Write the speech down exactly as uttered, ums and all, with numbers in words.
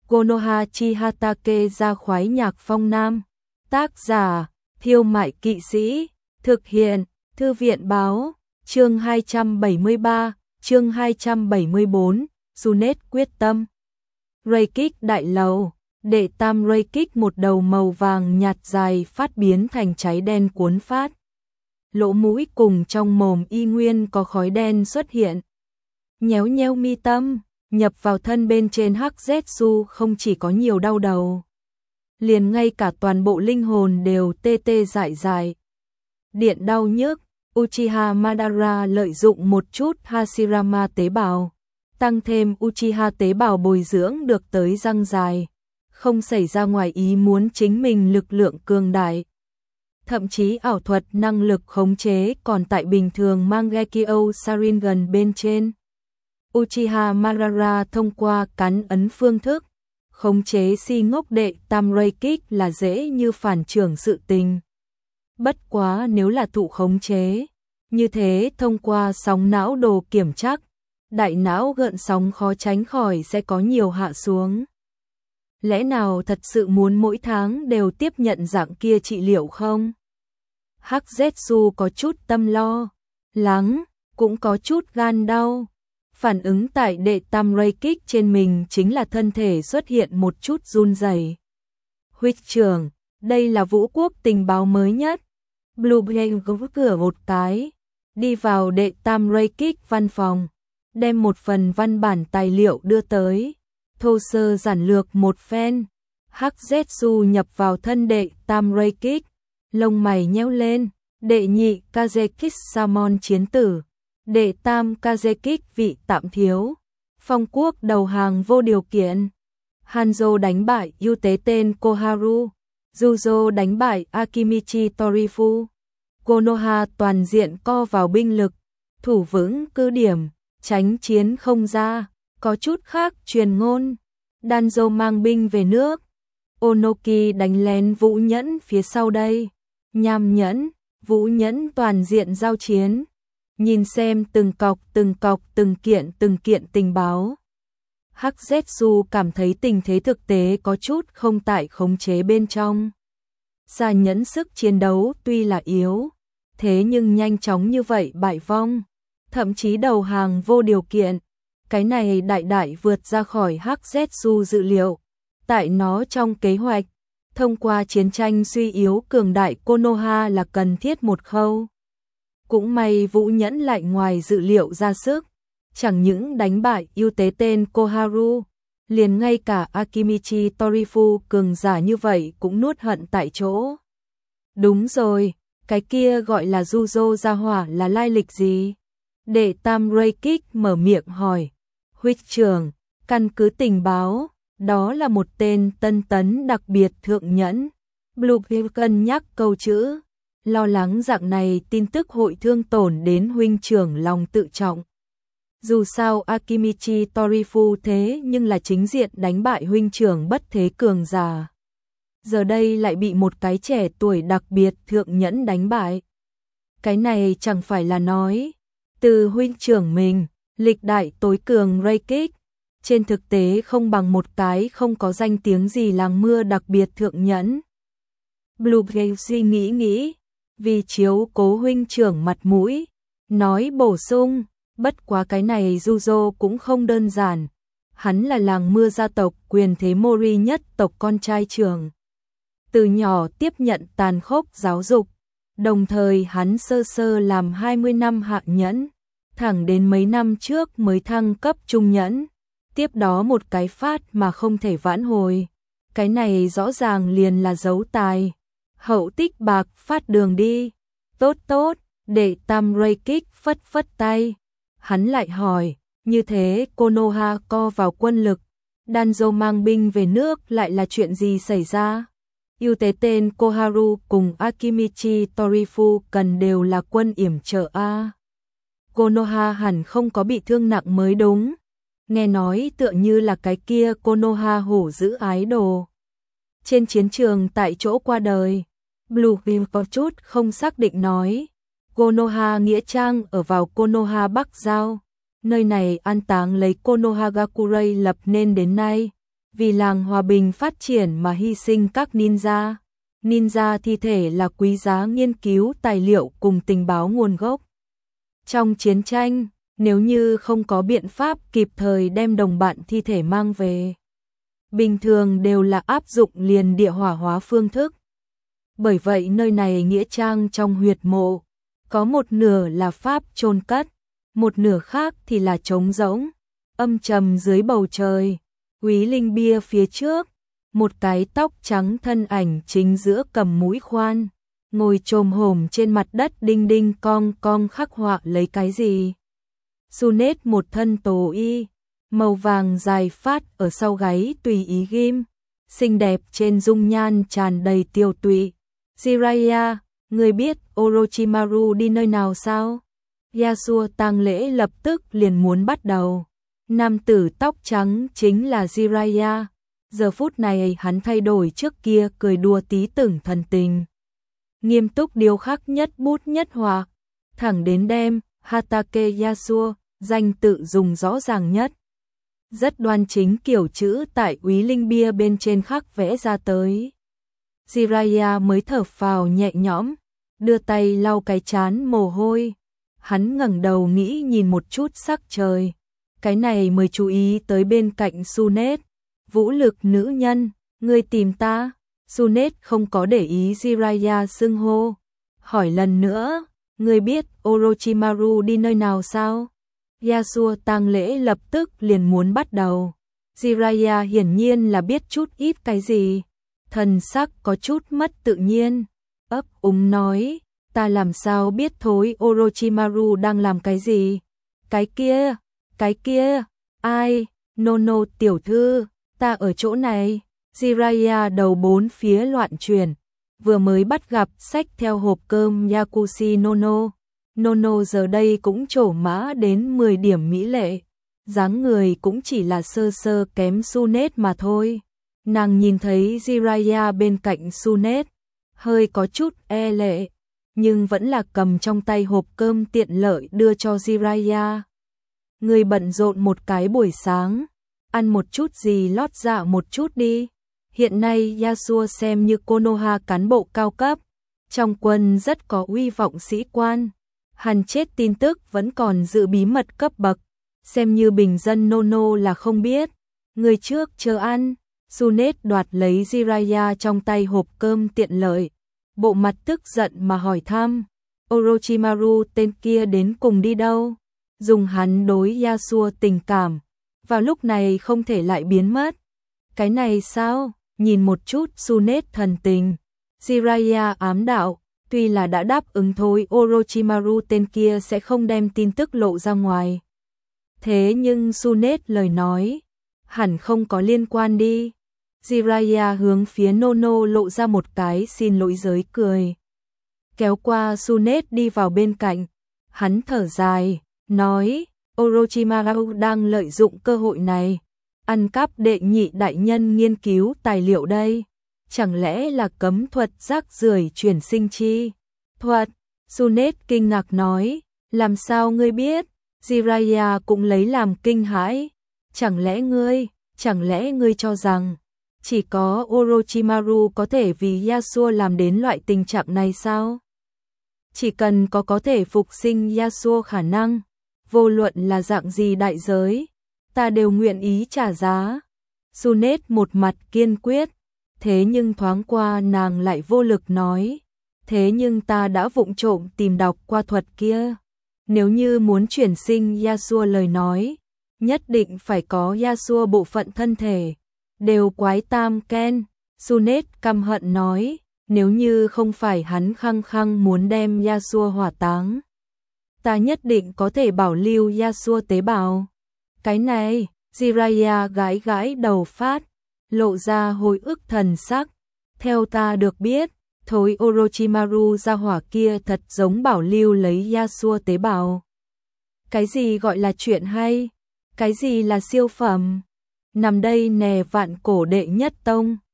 Konoha Chihatake ra khoái nhạc phong nam. Tác giả, Thiêu Mại Kỵ Sĩ. Thực hiện, Thư viện Báo. Chương hai trăm bảy mươi ba, chương hai trăm bảy mươi bốn, Junet quyết tâm. Reikik đại lầu, đệ tam Reikik một đầu màu vàng nhạt dài phát biến thành cháy đen cuốn phát. Lỗ mũi cùng trong mồm y nguyên có khói đen xuất hiện. Nhéo nheo mi tâm, nhập vào thân bên trên Hắc Zetsu không chỉ có nhiều đau đầu. Liền ngay cả toàn bộ linh hồn đều tê tê dại dại. Điện đau nhức, Uchiha Madara lợi dụng một chút Hashirama tế bào. Tăng thêm Uchiha tế bào bồi dưỡng được tới răng dài. Không xảy ra ngoài ý muốn chính mình lực lượng cường đại. Thậm chí ảo thuật năng lực khống chế còn tại bình thường Mangekyo Sharingan bên trên. Uchiha Madara thông qua cắn ấn phương thức, khống chế si ngốc đệ tam Reikik là dễ như phản trưởng sự tình. Bất quá nếu là thụ khống chế, như thế thông qua sóng não đồ kiểm chắc, đại não gợn sóng khó tránh khỏi sẽ có nhiều hạ xuống. Lẽ nào thật sự muốn mỗi tháng đều tiếp nhận dạng kia trị liệu không? Hắc Zetsu có chút tâm lo, lắng, cũng có chút gan đau. Phản ứng tại đệ tam Reikik trên mình chính là thân thể xuất hiện một chút run rẩy. Huyết trưởng, đây là vũ quốc tình báo mới nhất. Bluebrain gõ cửa một cái, đi vào đệ tam Reikik văn phòng, đem một phần văn bản tài liệu đưa tới, thô sơ giản lược một phen. Hắc Zetsu nhập vào thân đệ tam Reikik, lông mày nheo lên, đệ nhị Kazekis Samon chiến tử. Đệ tam Kazekik vị tạm thiếu. Phong quốc đầu hàng vô điều kiện. Hanzo đánh bại ưu tế tên Koharu. Juzo đánh bại Akimichi Torifu. Konoha toàn diện co vào binh lực. Thủ vững cứ điểm. Tránh chiến không ra. Có chút khác truyền ngôn. Danzo mang binh về nước. Onoki đánh lén Vũ Nhẫn phía sau đây. Nham Nhẫn, Vũ Nhẫn toàn diện giao chiến. Nhìn xem từng cọc từng cọc từng kiện từng kiện tình báo. Hắc Zetsu cảm thấy tình thế thực tế có chút không tại khống chế bên trong. Gia Nhẫn sức chiến đấu tuy là yếu, thế nhưng nhanh chóng như vậy bại vong, thậm chí đầu hàng vô điều kiện. Cái này đại đại vượt ra khỏi Hắc Zetsu dự liệu. Tại nó trong kế hoạch, thông qua chiến tranh suy yếu cường đại Konoha là cần thiết một khâu. Cũng may Vũ Nhẫn lại ngoài dự liệu ra sức, chẳng những đánh bại ưu tế tên Koharu, liền ngay cả Akimichi Torifu cường giả như vậy cũng nuốt hận tại chỗ. Đúng rồi, cái kia gọi là Juzo gia hỏa là lai lịch gì? Đệ tam Reikik mở miệng hỏi. Huyết trưởng, căn cứ tình báo, đó là một tên tân tấn đặc biệt thượng nhẫn. Bluebeard cân nhắc câu chữ. Lo lắng dạng này tin tức hội thương tổn đến huynh trưởng lòng tự trọng. Dù sao Akimichi Torifu thế nhưng là chính diện đánh bại huynh trưởng bất thế cường giả. Giờ đây lại bị một cái trẻ tuổi đặc biệt thượng nhẫn đánh bại. Cái này chẳng phải là nói, từ huynh trưởng mình, lịch đại tối cường Reikik, trên thực tế không bằng một cái không có danh tiếng gì làng mưa đặc biệt thượng nhẫn. Bluebeard suy nghĩ nghĩ. Vì chiếu cố huynh trưởng mặt mũi, nói bổ sung, bất quá cái này Juzo cũng không đơn giản. Hắn là làng mưa gia tộc quyền thế Mori nhất tộc con trai trưởng. Từ nhỏ tiếp nhận tàn khốc giáo dục, đồng thời hắn sơ sơ làm hai mươi năm hạ nhẫn, thẳng đến mấy năm trước mới thăng cấp trung nhẫn. Tiếp đó một cái phát mà không thể vãn hồi. Cái này rõ ràng liền là dấu tài. Hậu tích bạc phát đường đi. Tốt tốt, để tam Reikik phất phất tay. Hắn lại hỏi, như thế Konoha co vào quân lực. Danzo mang binh về nước lại là chuyện gì xảy ra? Ưu tế tên Koharu cùng Akimichi Torifu cần đều là quân yểm trợ A. Konoha hẳn không có bị thương nặng mới đúng. Nghe nói tựa như là cái kia Konoha hổ giữ ái đồ. Trên chiến trường tại chỗ qua đời. Bluebeard có chút không xác định nói. Konoha nghĩa trang ở vào Konoha Bắc Giao. Nơi này an táng lấy Konoha Gakurai lập nên đến nay. vì làng hòa bình phát triển mà hy sinh các ninja. Ninja thi thể là quý giá nghiên cứu tài liệu cùng tình báo nguồn gốc. Trong chiến tranh, nếu như không có biện pháp kịp thời đem đồng bạn thi thể mang về, bình thường đều là áp dụng liền địa hỏa hóa phương thức. Bởi vậy nơi này nghĩa trang trong huyệt mộ, có một nửa là pháp chôn cất, một nửa khác thì là trống rỗng, âm trầm dưới bầu trời. Úy Linh Bia phía trước, một cái tóc trắng thân ảnh chính giữa cầm mũi khoan, ngồi chồm hổm trên mặt đất đinh đinh cong cong khắc họa lấy cái gì. Sunet một thân tố y, màu vàng dài phát ở sau gáy tùy ý ghim, xinh đẹp trên dung nhan tràn đầy tiêu tụy. Jiraiya, người biết Orochimaru đi nơi nào sao? Yasuo tang lễ lập tức liền muốn bắt đầu. Nam tử tóc trắng chính là Jiraiya. Giờ phút này hắn thay đổi trước kia cười đùa tí tưởng thần tình. Nghiêm túc điêu khắc nhất bút nhất họa, thẳng đến đem Hatake Yasuo, danh tự dùng rõ ràng nhất. Rất đoan chính kiểu chữ tại Úy Linh Bia bên trên khắc vẽ ra tới. Jiraiya mới thở phào nhẹ nhõm, đưa tay lau cái trán mồ hôi. Hắn ngẩng đầu nghĩ nhìn một chút sắc trời. Cái này mới chú ý tới bên cạnh Sunet. Vũ lực nữ nhân, ngươi tìm ta. Sunet không có để ý Jiraiya xưng hô. Hỏi lần nữa, ngươi biết Orochimaru đi nơi nào sao? Yasuo tang lễ lập tức liền muốn bắt đầu. Jiraiya hiển nhiên là biết chút ít cái gì. Thần sắc có chút mất tự nhiên. Ấp úng nói, ta làm sao biết thối Orochimaru đang làm cái gì? Cái kia, cái kia, ai? Nono tiểu thư, ta ở chỗ này. Jiraiya đầu bốn phía loạn chuyển, vừa mới bắt gặp xách theo hộp cơm Yakushi Nono. Nono giờ đây cũng trổ mã đến mười điểm mỹ lệ, dáng người cũng chỉ là sơ sơ kém Sunet mà thôi. Nàng nhìn thấy Jiraiya bên cạnh Sunet, hơi có chút e lệ, nhưng vẫn là cầm trong tay hộp cơm tiện lợi đưa cho Jiraiya. Người bận rộn một cái buổi sáng, ăn một chút gì lót dạ một chút đi. Hiện nay Yasuo xem như Konoha cán bộ cao cấp, trong quân rất có uy vọng sĩ quan. Hắn chết tin tức vẫn còn giữ bí mật cấp bậc, xem như bình dân Nono là không biết. Người trước chờ ăn. Sunet đoạt lấy Jiraiya trong tay hộp cơm tiện lợi, bộ mặt tức giận mà hỏi thăm, Orochimaru tên kia đến cùng đi đâu? Dùng hắn đối Yasuo tình cảm, vào lúc này không thể lại biến mất. Cái này sao? Nhìn một chút Sunet thần tình. Jiraiya ám đạo, tuy là đã đáp ứng thôi Orochimaru tên kia sẽ không đem tin tức lộ ra ngoài. Thế nhưng Sunet lời nói, hẳn không có liên quan đi. Jiraiya hướng phía Nono lộ ra một cái xin lỗi giới cười. Kéo qua Sunet đi vào bên cạnh. Hắn thở dài, nói, Orochimaru đang lợi dụng cơ hội này, ăn cắp đệ nhị đại nhân nghiên cứu tài liệu đây. Chẳng lẽ là cấm thuật rác rưởi chuyển sinh chi? Thuật, Sunet kinh ngạc nói, làm sao ngươi biết? Jiraiya cũng lấy làm kinh hãi. Chẳng lẽ ngươi, chẳng lẽ ngươi cho rằng chỉ có Orochimaru có thể vì Yasuo làm đến loại tình trạng này sao? Chỉ cần có có thể phục sinh Yasuo khả năng, vô luận là dạng gì đại giới, ta đều nguyện ý trả giá. Sunet một mặt kiên quyết, thế nhưng thoáng qua nàng lại vô lực nói, thế nhưng ta đã vụng trộm tìm đọc qua thuật kia. Nếu như muốn chuyển sinh Yasuo lời nói, nhất định phải có Yasuo bộ phận thân thể. Đều quái tam Ken. Sunet căm hận nói, nếu như không phải hắn khăng khăng muốn đem Yasuo hỏa táng, ta nhất định có thể bảo lưu Yasuo tế bào. Cái này, Jiraiya gãi gãi đầu phát, lộ ra hồi ức thần sắc. Theo ta được biết, thối Orochimaru ra hỏa kia thật giống bảo lưu lấy Yasuo tế bào. Cái gì gọi là chuyện hay? Cái gì là siêu phẩm? Nằm đây nè vạn cổ đệ nhất tông.